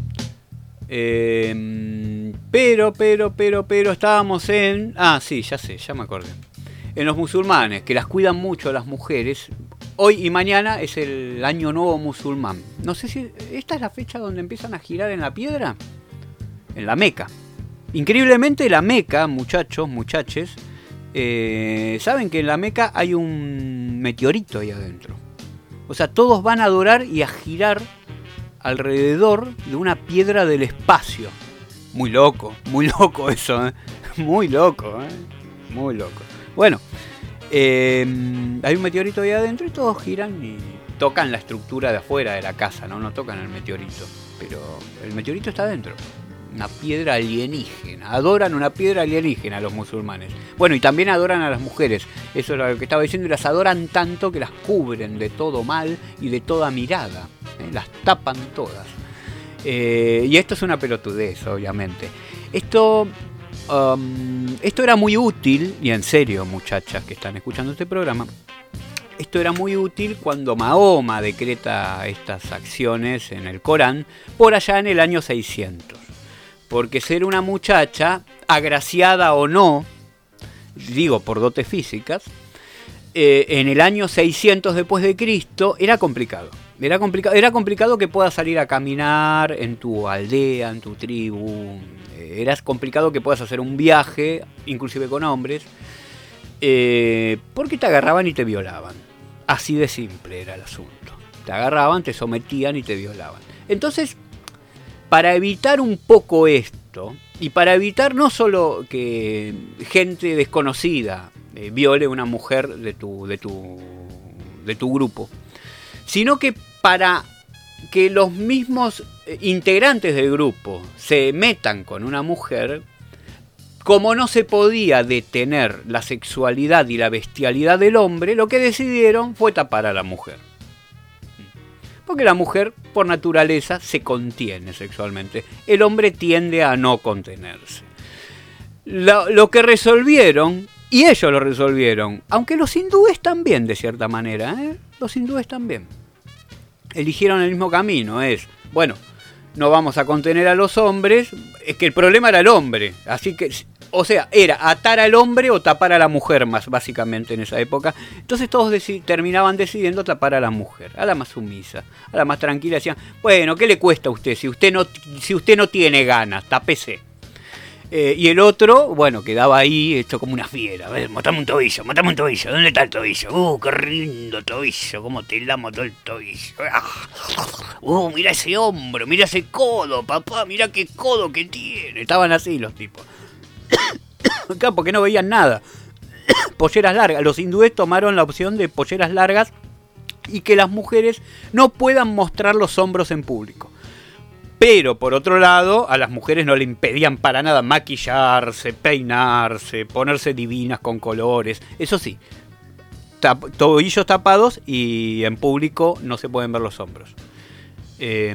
Eh, pero, pero, pero, pero estábamos en... Ah, sí, ya sé, ya me acordé. En los musulmanes, que las cuidan mucho las mujeres. Hoy y mañana es el Año Nuevo Musulmán. No sé si... ¿Esta es la fecha donde empiezan a girar en la piedra? En la Meca. Increíblemente la Meca, muchachos, muchaches, eh, saben que en la Meca hay un meteorito ahí adentro. O sea, todos van a adorar y a girar alrededor de una piedra del espacio. Muy loco, muy loco eso, ¿eh? Muy loco, ¿eh? Muy loco. Bueno, eh, hay un meteorito ahí adentro y todos giran y tocan la estructura de afuera de la casa, ¿no? No tocan el meteorito, pero el meteorito está adentro. Una piedra alienígena. Adoran una piedra alienígena los musulmanes. Bueno, y también adoran a las mujeres. Eso es lo que estaba diciendo. Y las adoran tanto que las cubren de todo mal y de toda mirada. ¿eh? Las tapan todas. Eh, y esto es una pelotudez, obviamente. Esto um, esto era muy útil, y en serio, muchachas que están escuchando este programa, esto era muy útil cuando Mahoma decreta estas acciones en el Corán, por allá en el año seiscientos. Porque ser una muchacha, agraciada o no, digo por dotes físicas, eh, en el año seiscientos después de Cristo era complicado. Era complicado, era complicado que puedas salir a caminar en tu aldea, en tu tribu. Era complicado que puedas hacer un viaje, inclusive con hombres, eh, porque te agarraban y te violaban. Así de simple era el asunto. Te agarraban, te sometían y te violaban. Entonces, para evitar un poco esto, y para evitar no solo que gente desconocida eh, viole a una mujer de tu, de tu, de tu grupo, sino que para que los mismos integrantes del grupo se metan con una mujer, como no se podía detener la sexualidad y la bestialidad del hombre, lo que decidieron fue tapar a la mujer. Porque la mujer, por naturaleza, se contiene sexualmente. El hombre tiende a no contenerse. Lo, lo que resolvieron, y ellos lo resolvieron, aunque los hindúes también, de cierta manera, ¿eh? Los hindúes también eligieron el mismo camino. Es, bueno, no vamos a contener a los hombres, es que el problema era el hombre, así que, o sea, era atar al hombre o tapar a la mujer, más básicamente en esa época. Entonces todos deci- terminaban decidiendo tapar a la mujer, a la más sumisa, a la más tranquila. Decían, bueno, ¿qué le cuesta a usted? Si usted no, si usted no tiene ganas, tápese. Eh, y el otro, bueno, quedaba ahí hecho como una fiera. A ver, matame un tobillo, matame un tobillo. ¿Dónde está el tobillo? Uh, qué lindo tobillo, cómo te lamo todo el tobillo. Uh, mira ese hombro, mira ese codo, papá, mira qué codo que tiene. Estaban así los tipos. Acá porque no veían nada. Polleras largas. Los hindúes tomaron la opción de polleras largas y que las mujeres no puedan mostrar los hombros en público. Pero, por otro lado, a las mujeres no le impedían para nada maquillarse, peinarse, ponerse divinas con colores. Eso sí, tap- tobillos tapados y en público no se pueden ver los hombros. Eh,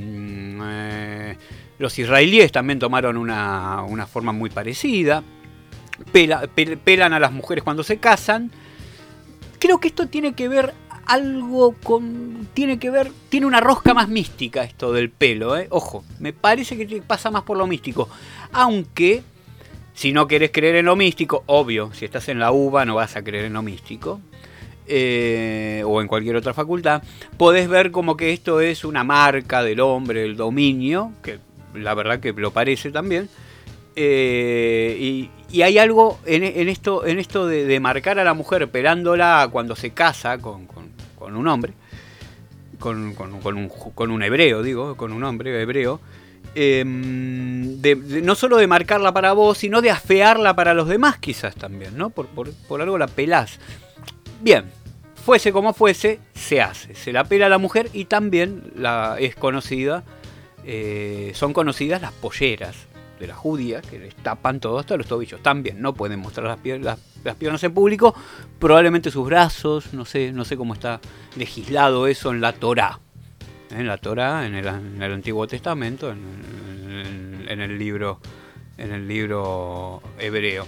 eh, los israelíes también tomaron una, una forma muy parecida. Pela, pel, pelan a las mujeres cuando se casan. Creo que esto tiene que ver algo con... Tiene que ver... Tiene una rosca más mística esto del pelo, ¿eh? Ojo, me parece que pasa más por lo místico. Aunque, si no querés creer en lo místico, obvio, si estás en la U B A no vas a creer en lo místico, eh, o en cualquier otra facultad, podés ver como que esto es una marca del hombre, del dominio, que la verdad que lo parece también. Eh, y, y hay algo en, en esto, en esto de, de marcar a la mujer pelándola cuando se casa con, con, con un hombre, con, con, con, un, con un hebreo, digo, con un hombre hebreo, eh, de, de, no solo de marcarla para vos, sino de afearla para los demás quizás también, ¿no? Por, por, por algo la pelás. Bien, fuese como fuese, se hace, se la pela a la mujer y también la, es conocida, eh, son conocidas las polleras de las judías, que les tapan todo hasta los tobillos. También no pueden mostrar las, pier- las, las piernas en público, probablemente sus brazos, no sé, no sé cómo está legislado eso en la Torá. En la Torá, en el, en el Antiguo Testamento, en, en, en el libro, en el libro hebreo.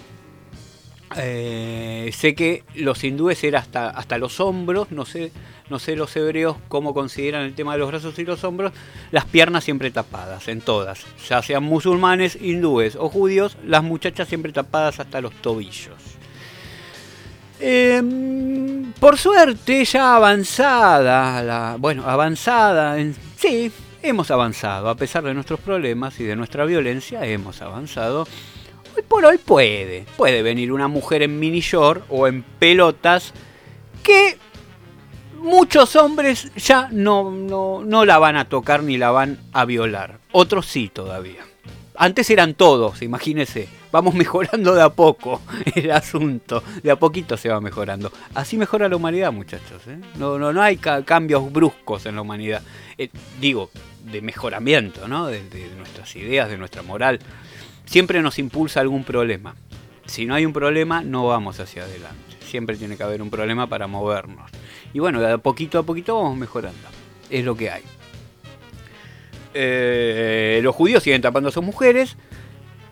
Eh, sé que los hindúes era hasta, hasta los hombros, no sé, no sé los hebreos cómo consideran el tema de los brazos y los hombros, las piernas siempre tapadas, en todas, ya sean musulmanes, hindúes o judíos, las muchachas siempre tapadas hasta los tobillos. Eh, por suerte ya avanzada, la, bueno, avanzada, en, sí, hemos avanzado, a pesar de nuestros problemas y de nuestra violencia, hemos avanzado. Hoy por hoy puede, puede venir una mujer en mini short o en pelotas que muchos hombres ya no, no, no la van a tocar ni la van a violar. Otros sí todavía. Antes eran todos, imagínense. Vamos mejorando de a poco el asunto. De a poquito se va mejorando. Así mejora la humanidad, muchachos, ¿eh? No, no, no hay ca- cambios bruscos en la humanidad. Eh, digo, de mejoramiento, ¿no? De, de nuestras ideas, de nuestra moral. Siempre nos impulsa algún problema. Si no hay un problema, no vamos hacia adelante. Siempre tiene que haber un problema para movernos. Y bueno, de poquito a poquito vamos mejorando. Es lo que hay. Eh, los judíos siguen tapando a sus mujeres.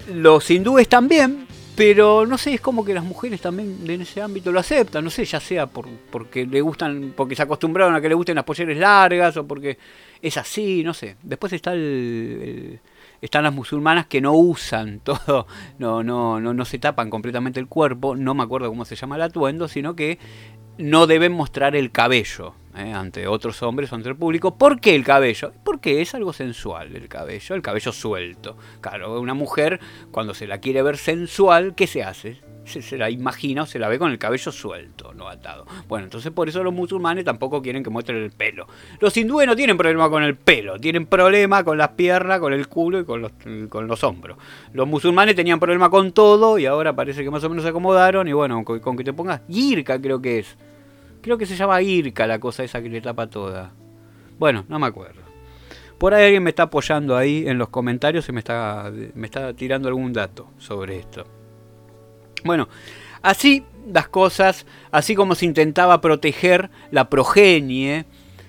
los hindúes también, pero no sé, es como que las mujeres también en ese ámbito lo aceptan, no sé, ya sea por, porque le gustan, porque se acostumbraron a que le gusten las polleras largas o porque es así, no sé. Después está el, el, están las musulmanas que no usan todo, no, no, no, no se tapan completamente el cuerpo, no me acuerdo cómo se llama el atuendo, sino que no deben mostrar el cabello eh, ante otros hombres o ante el público. ¿Por qué el cabello? Porque es algo sensual el cabello, el cabello suelto. Claro, una mujer cuando se la quiere ver sensual, ¿qué se hace? Se, se la imagina o se la ve con el cabello suelto, no atado. Bueno, entonces por eso los musulmanes tampoco quieren que muestren el pelo. Los hindúes no tienen problema con el pelo, tienen problema con las piernas, con el culo y con los, con los hombros. Los musulmanes tenían problema con todo y ahora parece que más o menos se acomodaron. Y bueno, con, con que te pongas yirka, creo que es. Creo que se llama yirka la cosa esa que le tapa toda. Bueno, no me acuerdo. Por ahí alguien me está apoyando ahí en los comentarios y me está, me está tirando algún dato sobre esto. Bueno, así las cosas, así como se intentaba proteger la progenie,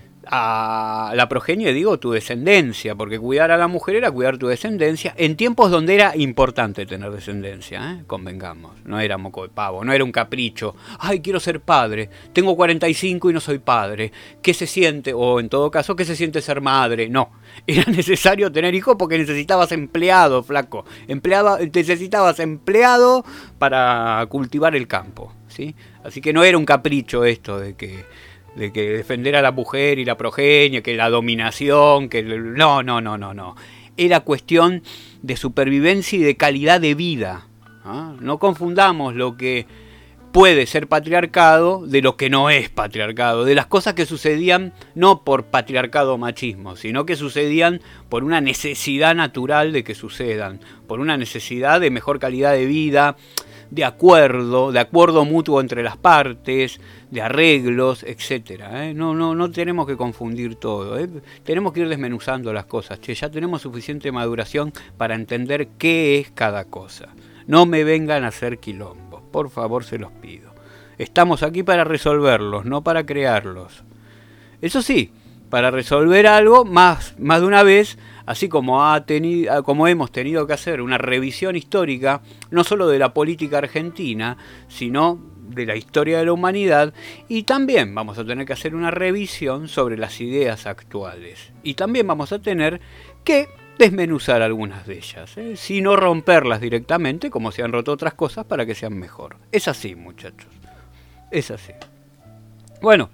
a la progenie digo tu descendencia, porque cuidar a la mujer era cuidar tu descendencia, en tiempos donde era importante tener descendencia, ¿eh? Convengamos, no era moco de pavo, no era un capricho, ay quiero ser padre, tengo cuarenta y cinco y no soy padre, ¿qué se siente? O en todo caso, ¿qué se siente ser madre? No, era necesario tener hijos porque necesitabas empleado, flaco, Empleaba, necesitabas empleado para cultivar el campo, ¿sí? Así que no era un capricho esto de que de que defender a la mujer y la progenie, que la dominación, que no, no, no, no, no. Era cuestión de supervivencia y de calidad de vida. ¿Ah? No confundamos lo que puede ser patriarcado de lo que no es patriarcado, de las cosas que sucedían no por patriarcado o machismo, sino que sucedían por una necesidad natural de que sucedan, por una necesidad de mejor calidad de vida, de acuerdo, de acuerdo mutuo entre las partes, de arreglos, etcétera. ¿eh? No, no, no tenemos que confundir todo. ¿eh? Tenemos que ir desmenuzando las cosas. Che, ya tenemos suficiente maduración para entender qué es cada cosa. No me vengan a hacer quilombos, por favor se los pido. Estamos aquí para resolverlos, no para crearlos. Eso sí, para resolver algo más, más de una vez, así como, ha tenido, como hemos tenido que hacer una revisión histórica, no solo de la política argentina, sino de la historia de la humanidad, y también vamos a tener que hacer una revisión sobre las ideas actuales. Y también vamos a tener que desmenuzar algunas de ellas, ¿eh? Sino romperlas directamente, como se han roto otras cosas, para que sean mejor. Es así, muchachos. Es así. Bueno.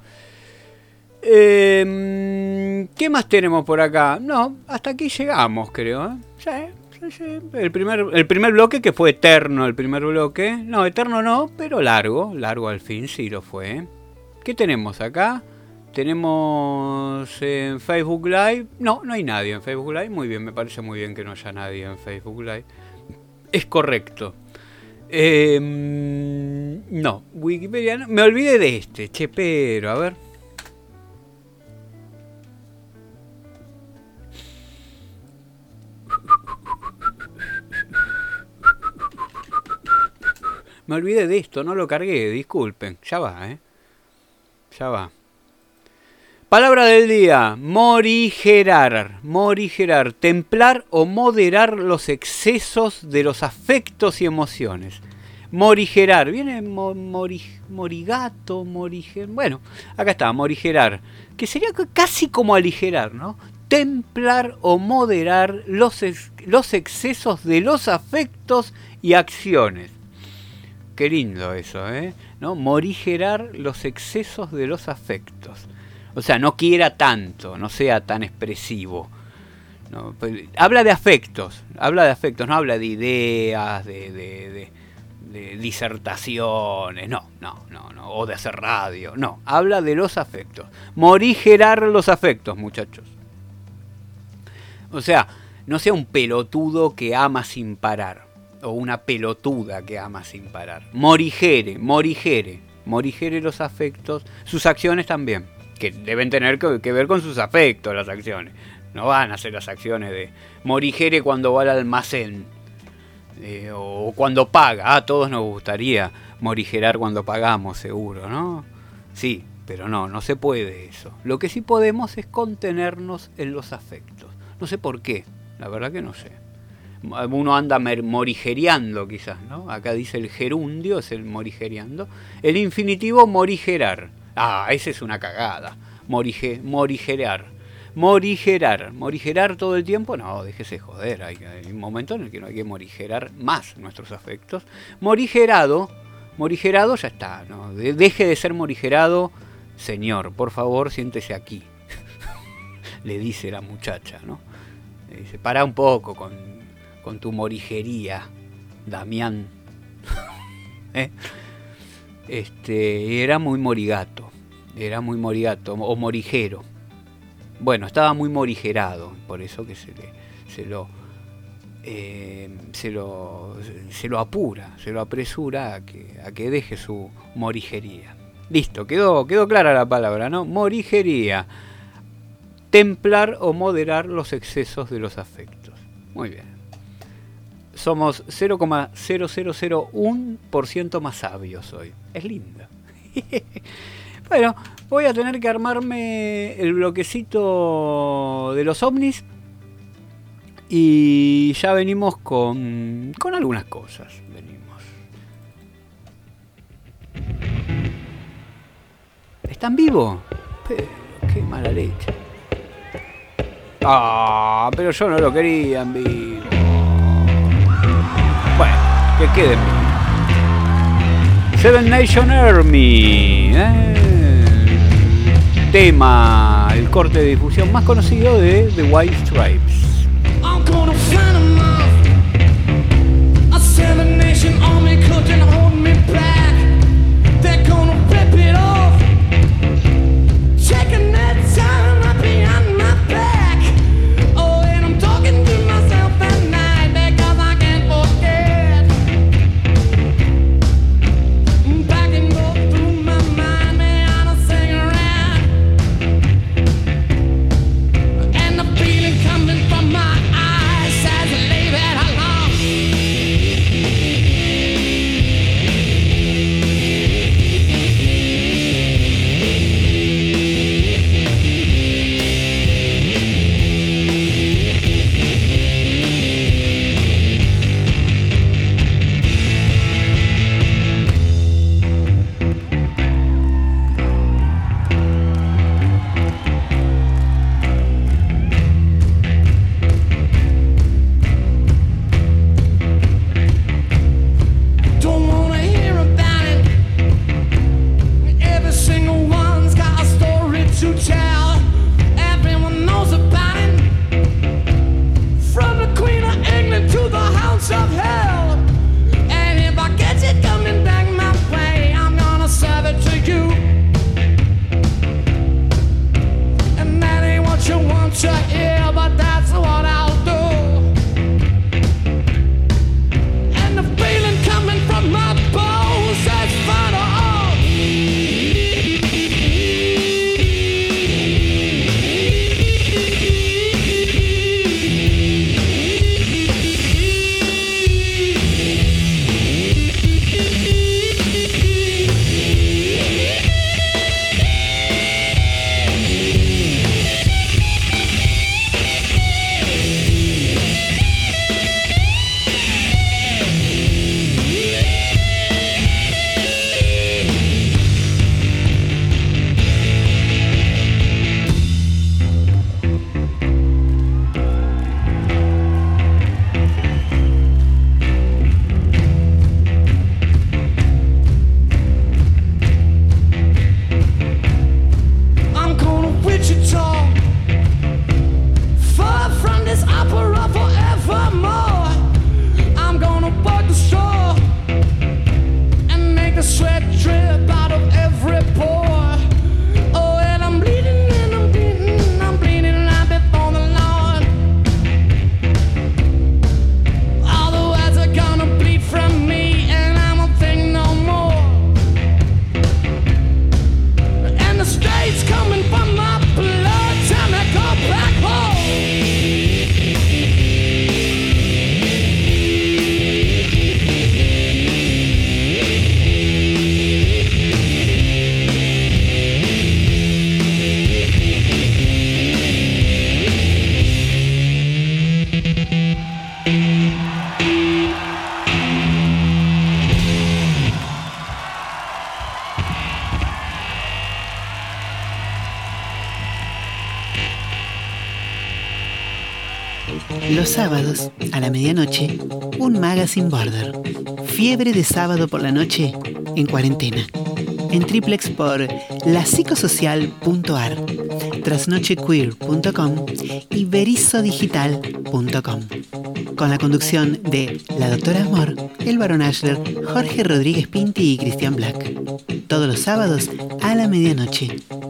Eh, ¿Qué más tenemos por acá? No, hasta aquí llegamos, creo. ¿eh? Sí, sí, sí. El primer, el primer bloque que fue eterno, el primer bloque. No, eterno no, pero largo. Largo al fin, sí lo fue. ¿Qué tenemos acá? Tenemos en Facebook Live. No, no hay nadie en Facebook Live. Muy bien, me parece muy bien que no haya nadie en Facebook Live. Es correcto. Eh, no, Wikipedia no. Me olvidé de este, che, pero a ver. Me olvidé de esto, no lo cargué, disculpen. Ya va, ¿eh? Ya va. Palabra del día, morigerar. Morigerar, templar o moderar los excesos de los afectos y emociones. Morigerar, viene mo, mori, morigato, moriger... Bueno, acá está, morigerar. Que sería casi como aligerar, ¿no? Templar o moderar los, ex, los excesos de los afectos y acciones. Qué lindo eso, ¿eh? ¿No? Morigerar los excesos de los afectos. O sea, no quiera tanto, no sea tan expresivo. ¿no? Habla de afectos, habla de afectos, no habla de ideas, de, de, de, de disertaciones, no, no, no, no, o de hacer radio, no. Habla de los afectos. Morigerar los afectos, muchachos. O sea, no sea un pelotudo que ama sin parar. O una pelotuda que ama sin parar. Morigere, morigere. Morigere los afectos. Sus acciones también. Que deben tener que, que ver con sus afectos las acciones. No van a ser las acciones de morigere cuando va al almacén. Eh, o cuando paga. A todos nos gustaría morigerar cuando pagamos, seguro, ¿no? Sí, pero no, no se puede eso. Lo que sí podemos es contenernos en los afectos. No sé por qué. La verdad que no sé. uno anda morigereando quizás, ¿no? Acá dice el gerundio, es el morigereando. El infinitivo morigerar. Ah, esa es una cagada. Morige, morigerar. Morigerar. Morigerar todo el tiempo, no, déjese joder. Hay, hay un momento en el que no hay que morigerar más nuestros afectos. Morigerado, morigerado ya está, ¿no? De, deje de ser morigerado, señor, por favor, siéntese aquí. Le dice la muchacha, ¿no? Le dice, para un poco con, con tu morigería, Damián. ¿Eh? Este, era muy morigato, era muy morigato, o morigero. Bueno, estaba muy morigerado, por eso que se, le, se, lo, eh, se, lo, se lo apura, se lo apresura a que, a que deje su morigería. Listo, quedó, quedó clara la palabra, ¿no? Morigería. Templar o moderar los excesos de los afectos. Muy bien. Somos cero coma cero cero cero uno por ciento más sabios hoy. Es lindo. Bueno, voy a tener que armarme el bloquecito de los ovnis y ya venimos con, con algunas cosas. Venimos. ¿Están vivos? Pero qué mala leche. Ah, pero yo no lo quería en vivo. Bueno, que quede en vivo. Seven Nation Army, ¿eh? Tema, el corte de difusión más conocido de The White Stripes. I'm gonna find them all. A Seven Nation Army couldn't hold me back. They're gonna rip it off. Checking that time up behind my back. Oh, and I'm talking to myself at night because I can't forget. Back and go through my mind, man, a cigarette. And the feeling coming from Los sábados, a la medianoche, un Magazine Border. Fiebre de sábado por la noche en cuarentena. En triplex por la psicosocial punto a r, trasnochequeer punto com y berizodigital punto com. Con la conducción de la doctora Amor, el barón Ashler, Jorge Rodríguez Pinti y Cristian Black. Todos los sábados a la medianoche.